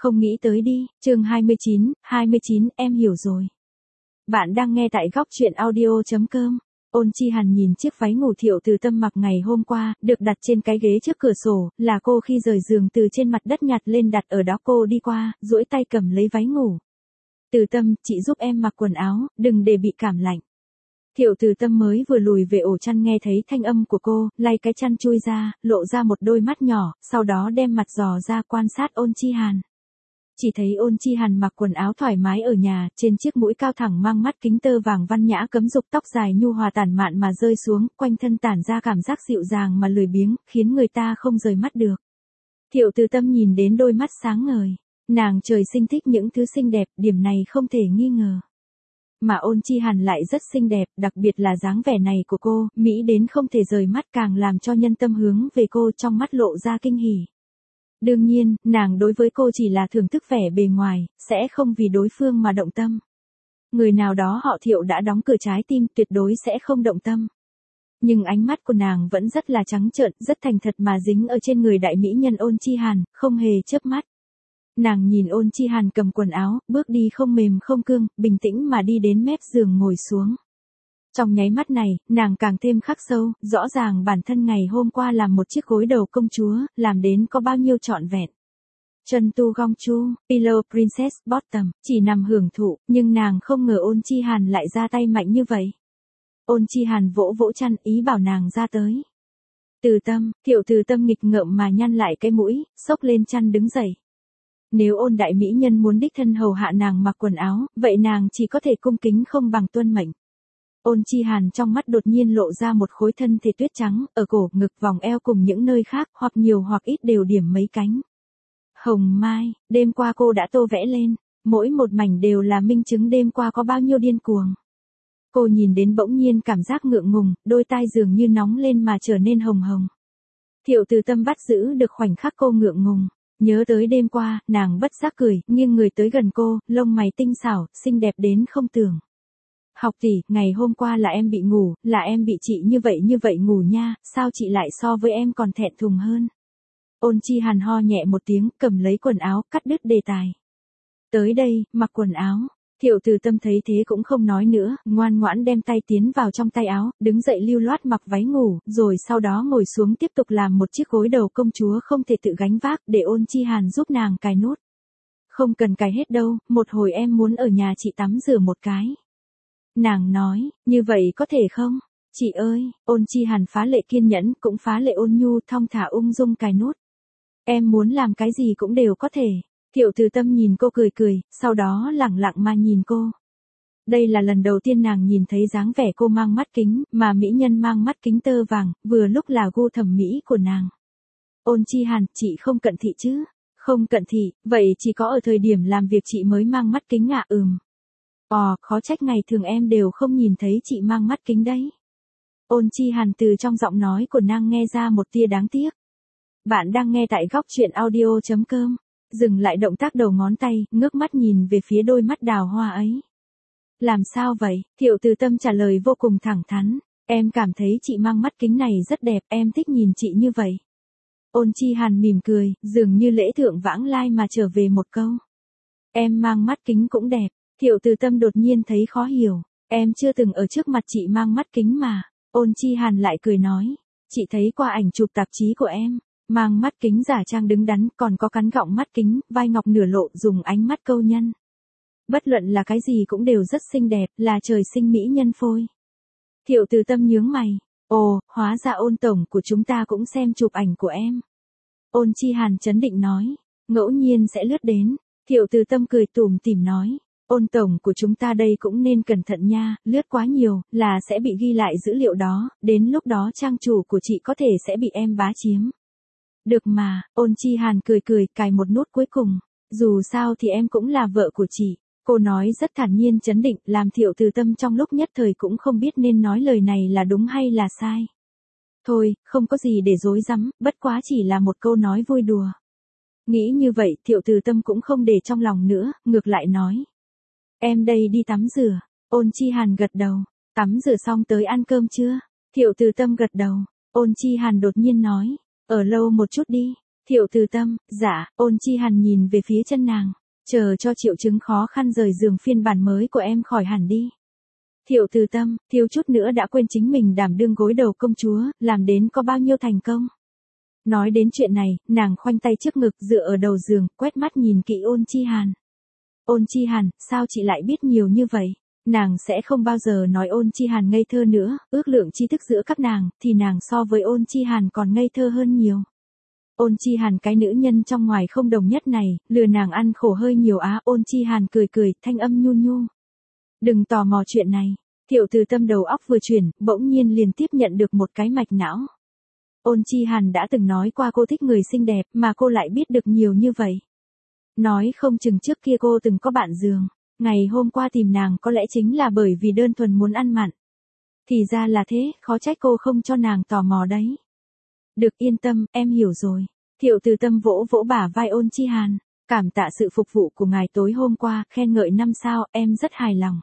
Không nghĩ tới đi, chương 29, em hiểu rồi. Bạn đang nghe tại góc chuyện audio.com. Ôn Chi Hàn nhìn chiếc váy ngủ Thiệu Từ Tâm mặc ngày hôm qua, được đặt trên cái ghế trước cửa sổ, là cô khi rời giường từ trên mặt đất nhặt lên đặt ở đó. Cô đi qua, duỗi tay cầm lấy váy ngủ. Từ Tâm, chị giúp em mặc quần áo, đừng để bị cảm lạnh. Thiệu Từ Tâm mới vừa lùi về ổ chăn nghe thấy thanh âm của cô, lay cái chăn chui ra, lộ ra một đôi mắt nhỏ, sau đó đem mặt dò ra quan sát Ôn Chi Hàn. Chỉ thấy Ôn Chi Hàn mặc quần áo thoải mái ở nhà, trên chiếc mũi cao thẳng mang mắt kính tơ vàng văn nhã cấm dục, tóc dài nhu hòa tản mạn mà rơi xuống, quanh thân tản ra cảm giác dịu dàng mà lười biếng, khiến người ta không rời mắt được. Thiệu Từ Tâm nhìn đến đôi mắt sáng ngời, nàng trời sinh thích những thứ xinh đẹp, điểm này không thể nghi ngờ. Mà Ôn Chi Hàn lại rất xinh đẹp, đặc biệt là dáng vẻ này của cô, mỹ đến không thể rời mắt, càng làm cho nhân tâm hướng về cô, trong mắt lộ ra kinh hỉ. Đương nhiên, nàng đối với cô chỉ là thưởng thức vẻ bề ngoài, sẽ không vì đối phương mà động tâm. Người nào đó họ Thiệu đã đóng cửa trái tim, tuyệt đối sẽ không động tâm. Nhưng ánh mắt của nàng vẫn rất là trắng trợn, rất thành thật mà dính ở trên người đại mỹ nhân Ôn Chi Hàn, không hề chớp mắt. Nàng nhìn Ôn Chi Hàn cầm quần áo, bước đi không mềm không cương, bình tĩnh mà đi đến mép giường ngồi xuống. Trong nháy mắt này, nàng càng thêm khắc sâu, rõ ràng bản thân ngày hôm qua làm một chiếc gối đầu công chúa, làm đến có bao nhiêu trọn vẹn. Chân tu gong chu, Pillow Princess Bottom, chỉ nằm hưởng thụ, nhưng nàng không ngờ Ôn Chi Hàn lại ra tay mạnh như vậy. Ôn Chi Hàn vỗ vỗ chăn, ý bảo nàng ra tới. Từ Tâm, Thiệu Từ Tâm nghịch ngợm mà nhăn lại cái mũi, xốc lên chăn đứng dậy. Nếu Ôn đại mỹ nhân muốn đích thân hầu hạ nàng mặc quần áo, vậy nàng chỉ có thể cung kính không bằng tuân mệnh. Ôn Chi Hàn trong mắt đột nhiên lộ ra một khối thân thể tuyết trắng, ở cổ, ngực, vòng eo cùng những nơi khác, hoặc nhiều hoặc ít đều điểm mấy cánh. Hồng mai, đêm qua cô đã tô vẽ lên, mỗi một mảnh đều là minh chứng đêm qua có bao nhiêu điên cuồng. Cô nhìn đến bỗng nhiên cảm giác ngượng ngùng, đôi tai dường như nóng lên mà trở nên hồng hồng. Thiệu Từ Tâm bắt giữ được khoảnh khắc cô ngượng ngùng. Nhớ tới đêm qua, nàng bất giác cười, nghiêng người tới gần cô, lông mày tinh xảo, xinh đẹp đến không tưởng. Học tỷ, ngày hôm qua là em bị ngủ, là em bị chị như vậy ngủ nha, sao chị lại so với em còn thẹn thùng hơn. Ôn Chi Hàn ho nhẹ một tiếng, cầm lấy quần áo, cắt đứt đề tài. Tới đây, mặc quần áo. Thiệu Từ Tâm thấy thế cũng không nói nữa, ngoan ngoãn đem tay tiến vào trong tay áo, đứng dậy lưu loát mặc váy ngủ, rồi sau đó ngồi xuống tiếp tục làm một chiếc gối đầu công chúa không thể tự gánh vác, để Ôn Chi Hàn giúp nàng cài nút. Không cần cài hết đâu, một hồi em muốn ở nhà chị tắm rửa một cái. Nàng nói, như vậy có thể không? Chị ơi, Ôn Chi Hàn phá lệ kiên nhẫn, cũng phá lệ ôn nhu, thong thả ung dung cài nút. Em muốn làm cái gì cũng đều có thể. Thiệu Từ Tâm nhìn cô cười cười, sau đó lẳng lặng mà nhìn cô. Đây là lần đầu tiên nàng nhìn thấy dáng vẻ cô mang mắt kính, mà mỹ nhân mang mắt kính tơ vàng, vừa lúc là gu thẩm mỹ của nàng. Ôn Chi Hàn, chị không cận thị chứ? Không cận thị, vậy chỉ có ở thời điểm làm việc chị mới mang mắt kính ạ. Khó trách ngày thường em đều không nhìn thấy chị mang mắt kính đấy. Ôn Chi Hàn từ trong giọng nói của nàng nghe ra một tia đáng tiếc. Bạn đang nghe tại góc chuyện audio.com. Dừng lại động tác đầu ngón tay, ngước mắt nhìn về phía đôi mắt đào hoa ấy. Làm sao vậy? Thiệu Từ Tâm trả lời vô cùng thẳng thắn. Em cảm thấy chị mang mắt kính này rất đẹp, em thích nhìn chị như vậy. Ôn Chi Hàn mỉm cười, dường như lễ thượng vãng lai mà trở về một câu. Em mang mắt kính cũng đẹp. Thiệu Từ Tâm đột nhiên thấy khó hiểu. Em chưa từng ở trước mặt chị mang mắt kính mà. Ôn Chi Hàn lại cười nói. Chị thấy qua ảnh chụp tạp chí của em. Mang mắt kính giả trang đứng đắn, còn có cắn gọng mắt kính, vai ngọc nửa lộ, dùng ánh mắt câu nhân. Bất luận là cái gì cũng đều rất xinh đẹp, là trời sinh mỹ nhân phôi. Thiệu Từ Tâm nhướng mày. Ồ, hóa ra Ôn tổng của chúng ta cũng xem chụp ảnh của em. Ôn Chi Hàn trấn định nói. Ngẫu nhiên sẽ lướt đến. Thiệu Từ Tâm cười tủm tỉm nói. Ôn tổng của chúng ta đây cũng nên cẩn thận nha, lướt quá nhiều, là sẽ bị ghi lại dữ liệu đó, đến lúc đó trang chủ của chị có thể sẽ bị em bá chiếm. Được mà, Ôn Chi Hàn cười cười, cài một nút cuối cùng. Dù sao thì em cũng là vợ của chị. Cô nói rất thản nhiên trấn định, làm Thiệu Từ Tâm trong lúc nhất thời cũng không biết nên nói lời này là đúng hay là sai. Thôi, không có gì để dối rắm, bất quá chỉ là một câu nói vui đùa. Nghĩ như vậy, Thiệu Từ Tâm cũng không để trong lòng nữa, ngược lại nói. Em đây đi tắm rửa. Ôn Chi Hàn gật đầu. Tắm rửa xong tới ăn cơm chưa? Thiệu Từ Tâm gật đầu. Ôn Chi Hàn đột nhiên nói. Ở lâu một chút đi. Thiệu Từ Tâm, dạ, Ôn Chi Hàn nhìn về phía chân nàng, chờ cho triệu chứng khó khăn rời giường phiên bản mới của em khỏi hẳn đi. Thiệu Từ Tâm, thiếu chút nữa đã quên chính mình đảm đương gối đầu công chúa, làm đến có bao nhiêu thành công. Nói đến chuyện này, nàng khoanh tay trước ngực dựa ở đầu giường, quét mắt nhìn kỹ Ôn Chi Hàn. Ôn Chi Hàn, sao chị lại biết nhiều như vậy? Nàng sẽ không bao giờ nói Ôn Chi Hàn ngây thơ nữa, ước lượng tri thức giữa các nàng, thì nàng so với Ôn Chi Hàn còn ngây thơ hơn nhiều. Ôn Chi Hàn cái nữ nhân trong ngoài không đồng nhất này, lừa nàng ăn khổ hơi nhiều á. Ôn Chi Hàn cười cười, thanh âm nhu nhu. Đừng tò mò chuyện này. Thiệu Từ Tâm đầu óc vừa chuyển, bỗng nhiên liền tiếp nhận được một cái mạch não. Ôn Chi Hàn đã từng nói qua cô thích người xinh đẹp, mà cô lại biết được nhiều như vậy. Nói không chừng trước kia cô từng có bạn giường. Ngày hôm qua tìm nàng có lẽ chính là bởi vì đơn thuần muốn ăn mặn. Thì ra là thế, khó trách cô không cho nàng tò mò đấy. Được, yên tâm, em hiểu rồi. Thiệu Từ Tâm vỗ vỗ bả vai Ôn Chi Hàn. Cảm tạ sự phục vụ của ngài tối hôm qua, khen ngợi 5 sao, em rất hài lòng.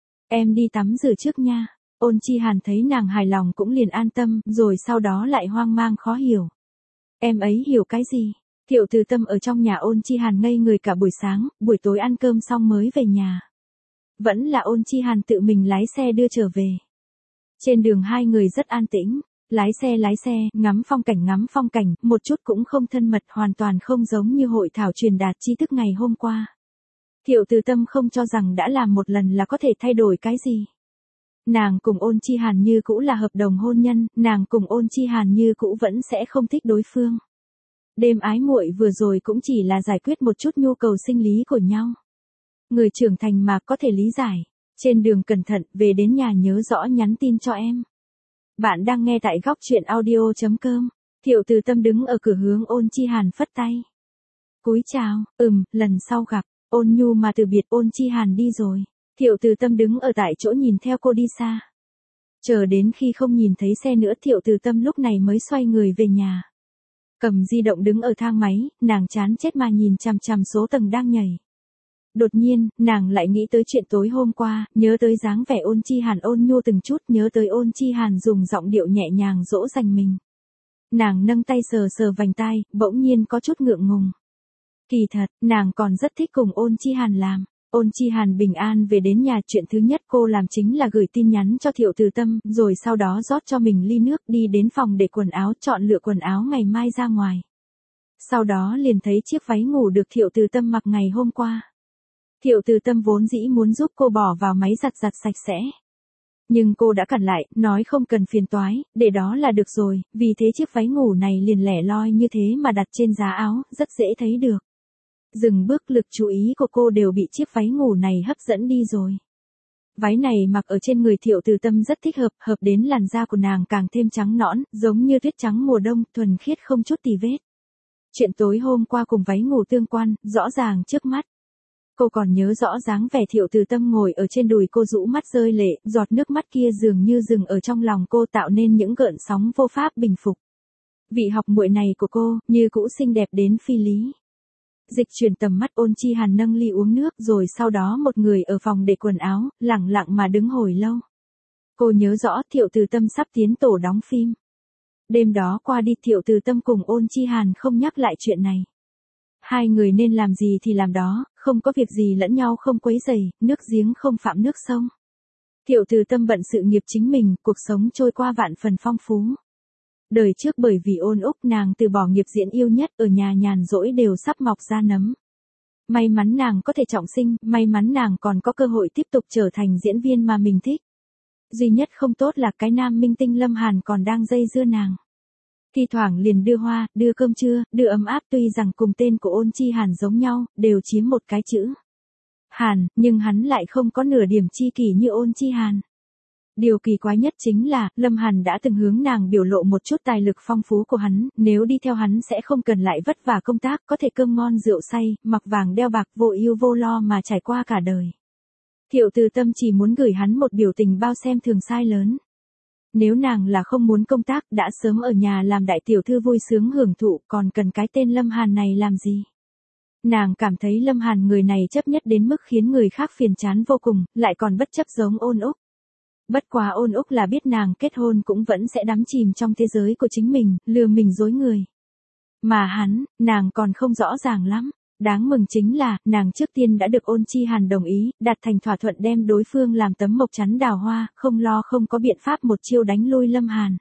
Em đi tắm rửa trước nha. Ôn Chi Hàn thấy nàng hài lòng cũng liền an tâm, rồi sau đó lại hoang mang khó hiểu. Em ấy hiểu cái gì? Thiệu Từ Tâm ở trong nhà Ôn Chi Hàn ngây người cả buổi sáng, buổi tối ăn cơm xong mới về nhà. Vẫn là Ôn Chi Hàn tự mình lái xe đưa trở về. Trên đường hai người rất an tĩnh. Lái xe, ngắm phong cảnh, một chút cũng không thân mật, hoàn toàn không giống như hội thảo truyền đạt tri thức ngày hôm qua. Thiệu Từ Tâm không cho rằng đã làm một lần là có thể thay đổi cái gì. Nàng cùng Ôn Chi Hàn như cũ là hợp đồng hôn nhân, nàng cùng Ôn Chi Hàn như cũ vẫn sẽ không thích đối phương. Đêm ái muội vừa rồi cũng chỉ là giải quyết một chút nhu cầu sinh lý của nhau. Người trưởng thành mà có thể lý giải. Trên đường cẩn thận, về đến nhà nhớ rõ nhắn tin cho em. Bạn đang nghe tại góc truyện audio.com. Thiệu Từ Tâm đứng ở cửa hướng Ôn Chi Hàn phất tay. Cúi chào, lần sau gặp. Ôn nhu mà từ biệt. Ôn Chi Hàn đi rồi. Thiệu Từ Tâm đứng ở tại chỗ nhìn theo cô đi xa. Chờ đến khi không nhìn thấy xe nữa, Thiệu Từ Tâm lúc này mới xoay người về nhà. Cầm di động đứng ở thang máy, nàng chán chết mà nhìn chằm chằm số tầng đang nhảy. Đột nhiên, nàng lại nghĩ tới chuyện tối hôm qua, nhớ tới dáng vẻ Ôn Chi Hàn ôn nhu từng chút, nhớ tới Ôn Chi Hàn dùng giọng điệu nhẹ nhàng dỗ dành mình. Nàng nâng tay sờ sờ vành tai, bỗng nhiên có chút ngượng ngùng. Kỳ thật, nàng còn rất thích cùng Ôn Chi Hàn làm. Ôn Chi Hàn bình an về đến nhà, chuyện thứ nhất cô làm chính là gửi tin nhắn cho Thiệu Từ Tâm, rồi sau đó rót cho mình ly nước, đi đến phòng để quần áo, chọn lựa quần áo ngày mai ra ngoài. Sau đó liền thấy chiếc váy ngủ được Thiệu Từ Tâm mặc ngày hôm qua. Thiệu Từ Tâm vốn dĩ muốn giúp cô bỏ vào máy giặt sạch sẽ. Nhưng cô đã cản lại, nói không cần phiền toái, để đó là được rồi, vì thế chiếc váy ngủ này liền lẻ loi như thế mà đặt trên giá áo, rất dễ thấy được. Dừng bước, lực chú ý của cô đều bị chiếc váy ngủ này hấp dẫn đi rồi. Váy này mặc ở trên người Thiệu Từ Tâm rất thích hợp đến làn da của nàng càng thêm trắng nõn, giống như tuyết trắng mùa đông, thuần khiết không chút tì vết. Chuyện tối hôm qua cùng váy ngủ tương quan, rõ ràng trước mắt. Cô còn nhớ rõ dáng vẻ Thiệu Từ Tâm ngồi ở trên đùi cô rũ mắt rơi lệ, giọt nước mắt kia dường như dừng ở trong lòng cô, tạo nên những gợn sóng vô pháp bình phục. Vị học muội này của cô, như cũ xinh đẹp đến phi lý. Dịch chuyển tầm mắt, Ôn Chi Hàn nâng ly uống nước, rồi sau đó một người ở phòng để quần áo, lặng lặng mà đứng hồi lâu. Cô nhớ rõ Thiệu Từ Tâm sắp tiến tổ đóng phim. Đêm đó qua đi, Thiệu Từ Tâm cùng Ôn Chi Hàn không nhắc lại chuyện này. Hai người nên làm gì thì làm đó, không có việc gì lẫn nhau không quấy rầy, nước giếng không phạm nước sông. Thiệu Từ Tâm bận sự nghiệp chính mình, cuộc sống trôi qua vạn phần phong phú. Đời trước bởi vì Ôn Úc nàng từ bỏ nghiệp diễn yêu nhất, ở nhà nhàn rỗi đều sắp mọc ra nấm. May mắn nàng có thể trọng sinh, may mắn nàng còn có cơ hội tiếp tục trở thành diễn viên mà mình thích. Duy nhất không tốt là cái nam minh tinh Lâm Hàn còn đang dây dưa nàng. Thi thoảng liền đưa hoa, đưa cơm trưa, đưa ấm áp, tuy rằng cùng tên của Ôn Chi Hàn giống nhau, đều chiếm một cái chữ Hàn, nhưng hắn lại không có nửa điểm chi kỷ như Ôn Chi Hàn. Điều kỳ quái nhất chính là, Lâm Hàn đã từng hướng nàng biểu lộ một chút tài lực phong phú của hắn, nếu đi theo hắn sẽ không cần lại vất vả công tác, có thể cơm ngon rượu say, mặc vàng đeo bạc, vô ưu vô lo mà trải qua cả đời. Thiệu Từ Tâm chỉ muốn gửi hắn một biểu tình bao xem thường sai lớn. Nếu nàng là không muốn công tác, đã sớm ở nhà làm đại tiểu thư vui sướng hưởng thụ, còn cần cái tên Lâm Hàn này làm gì? Nàng cảm thấy Lâm Hàn người này chấp nhất đến mức khiến người khác phiền chán vô cùng, lại còn bất chấp giống Ôn Úc. Bất quá Ôn Úc là biết nàng kết hôn cũng vẫn sẽ đắm chìm trong thế giới của chính mình, lừa mình dối người. Mà nàng còn không rõ ràng lắm. Đáng mừng chính là, nàng trước tiên đã được Ôn Chi Hàn đồng ý, đạt thành thỏa thuận đem đối phương làm tấm mộc chắn đào hoa, không lo không có biện pháp một chiêu đánh lui Lâm Hàn.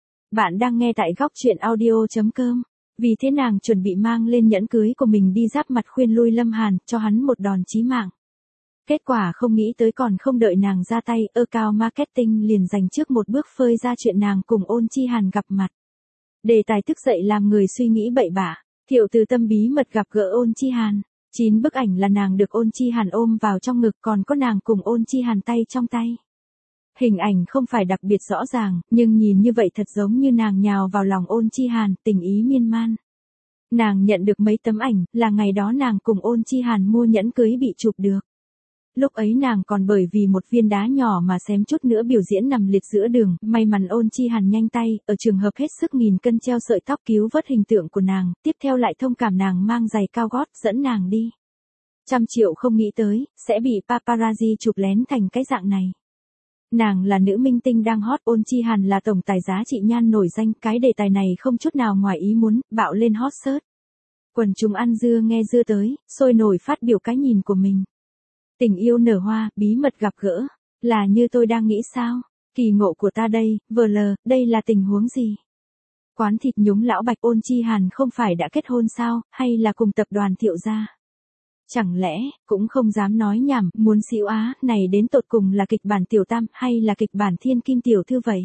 Bạn đang nghe tại góc truyện audio.com. Vì thế nàng chuẩn bị mang lên nhẫn cưới của mình đi giáp mặt khuyên lui Lâm Hàn, cho hắn một đòn chí mạng. Kết quả không nghĩ tới còn không đợi nàng ra tay, Cao Marketing liền dành trước một bước phơi ra chuyện nàng cùng Ôn Chi Hàn gặp mặt. Đề tài thức dậy làm người suy nghĩ bậy bạ. Thiệu Từ Tâm bí mật gặp gỡ Ôn Chi Hàn. 9 bức ảnh là nàng được Ôn Chi Hàn ôm vào trong ngực, còn có nàng cùng Ôn Chi Hàn tay trong tay. Hình ảnh không phải đặc biệt rõ ràng, nhưng nhìn như vậy thật giống như nàng nhào vào lòng Ôn Chi Hàn, tình ý miên man. Nàng nhận được mấy tấm ảnh, là ngày đó nàng cùng Ôn Chi Hàn mua nhẫn cưới bị chụp được. Lúc ấy nàng còn bởi vì một viên đá nhỏ mà xém chút nữa biểu diễn nằm liệt giữa đường, may mắn Ôn Chi Hàn nhanh tay, ở trường hợp hết sức nghìn cân treo sợi tóc cứu vớt hình tượng của nàng, tiếp theo lại thông cảm nàng mang giày cao gót dẫn nàng đi. 100 triệu không nghĩ tới, sẽ bị paparazzi chụp lén thành cái dạng này. Nàng là nữ minh tinh đang hot, Ôn Chi Hàn là tổng tài giá trị nhan nổi danh, cái đề tài này không chút nào ngoài ý muốn, bạo lên hot search. Quần chúng ăn dưa nghe dưa tới, sôi nổi phát biểu cái nhìn của mình. Tình yêu nở hoa, bí mật gặp gỡ, là như tôi đang nghĩ sao? Kỳ ngộ của ta đây, VL, đây là tình huống gì? Quán thịt nhúng lão Bạch, Ôn Chi Hàn không phải đã kết hôn sao, hay là cùng tập đoàn Thiệu gia? Chẳng lẽ, cũng không dám nói nhảm, muốn xỉu á, này đến tột cùng là kịch bản Tiểu Tam, hay là kịch bản Thiên Kim Tiểu Thư vậy?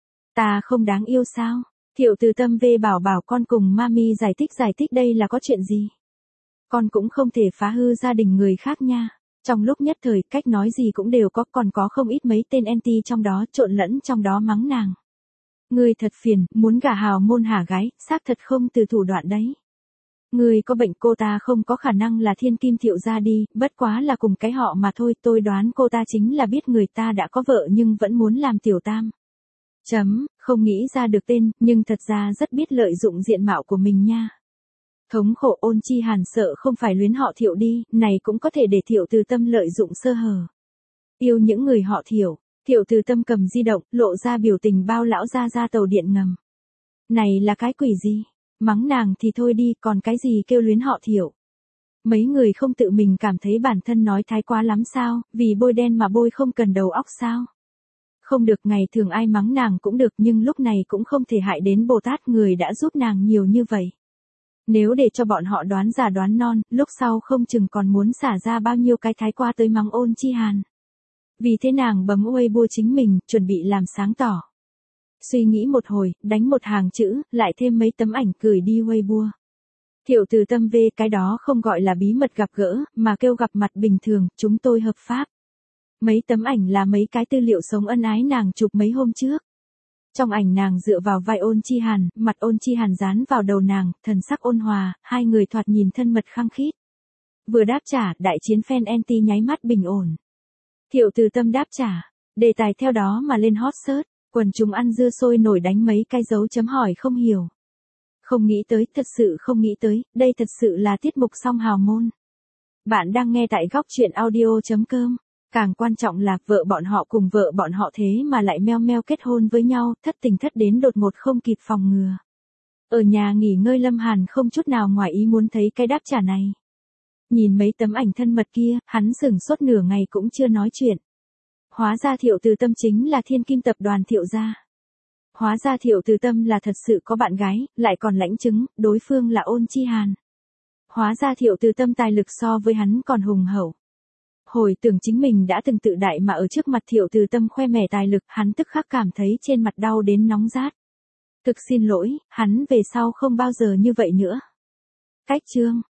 Ta không đáng yêu sao? Thiệu Từ Tâm bảo con cùng mami giải thích đây là có chuyện gì? Con cũng không thể phá hư gia đình người khác nha. Trong lúc nhất thời, cách nói gì cũng đều có, còn có không ít mấy tên anti trong đó, trộn lẫn trong đó mắng nàng. Ngươi thật phiền, muốn gả hào môn hả gái, xác thật không từ thủ đoạn đấy. Ngươi có bệnh, cô ta không có khả năng là Thiên Kim Thiệu gia đi, bất quá là cùng cái họ mà thôi, tôi đoán cô ta chính là biết người ta đã có vợ nhưng vẫn muốn làm Tiểu Tam. Không nghĩ ra được tên, nhưng thật ra rất biết lợi dụng diện mạo của mình nha. Thống khổ, Ôn Chi Hàn sợ không phải luyến họ Thiệu đi, này cũng có thể để Thiệu Từ Tâm lợi dụng sơ hở. Yêu những người họ Thiệu, Thiệu Từ Tâm cầm di động, lộ ra biểu tình bao lão ra tàu điện ngầm. Này là cái quỷ gì? Mắng nàng thì thôi đi, còn cái gì kêu luyến họ Thiệu? Mấy người không tự mình cảm thấy bản thân nói thái quá lắm sao, vì bôi đen mà bôi không cần đầu óc sao? Không được, ngày thường ai mắng nàng cũng được, nhưng lúc này cũng không thể hại đến Bồ Tát, người đã giúp nàng nhiều như vậy. Nếu để cho bọn họ đoán già đoán non, lúc sau không chừng còn muốn xả ra bao nhiêu cái thái qua tới mắng Ôn Chi Hàn. Vì thế nàng bấm Weibo chính mình, chuẩn bị làm sáng tỏ. Suy nghĩ một hồi, đánh một hàng chữ, lại thêm mấy tấm ảnh gửi đi Weibo. Thiệu Từ Tâm cái đó không gọi là bí mật gặp gỡ, mà kêu gặp mặt bình thường, chúng tôi hợp pháp. Mấy tấm ảnh là mấy cái tư liệu sống ân ái nàng chụp mấy hôm trước. Trong ảnh nàng dựa vào vai Ôn Chi Hàn, mặt Ôn Chi Hàn dán vào đầu nàng, thần sắc ôn hòa, hai người thoạt nhìn thân mật khăng khít. Vừa đáp trả, đại chiến fan anti nháy mắt bình ổn. Thiệu Từ Tâm đáp trả, đề tài theo đó mà lên hot search, quần chúng ăn dưa sôi nổi đánh mấy cái dấu chấm hỏi không hiểu. Không nghĩ tới, thật sự không nghĩ tới, đây thật sự là tiết mục song hào môn. Bạn đang nghe tại góc truyện audio.com. Càng quan trọng là vợ bọn họ cùng vợ bọn họ thế mà lại meo kết hôn với nhau, thất tình thất đến đột ngột không kịp phòng ngừa. Ở nhà nghỉ ngơi Lâm Hàn không chút nào ngoài ý muốn thấy cái đáp trả này. Nhìn mấy tấm ảnh thân mật kia, hắn sửng sốt nửa ngày cũng chưa nói chuyện. Hóa ra Thiệu Từ Tâm chính là Thiên Kim tập đoàn Thiệu gia. Hóa ra Thiệu Từ Tâm là thật sự có bạn gái, lại còn lãnh chứng, đối phương là Ôn Chi Hàn. Hóa ra Thiệu Từ Tâm tài lực so với hắn còn hùng hậu. Hồi tưởng chính mình đã từng tự đại mà ở trước mặt Thiệu Từ Tâm khoe mẽ tài lực, hắn tức khắc cảm thấy trên mặt đau đến nóng rát. Thực xin lỗi, hắn về sau không bao giờ như vậy nữa. Cách chương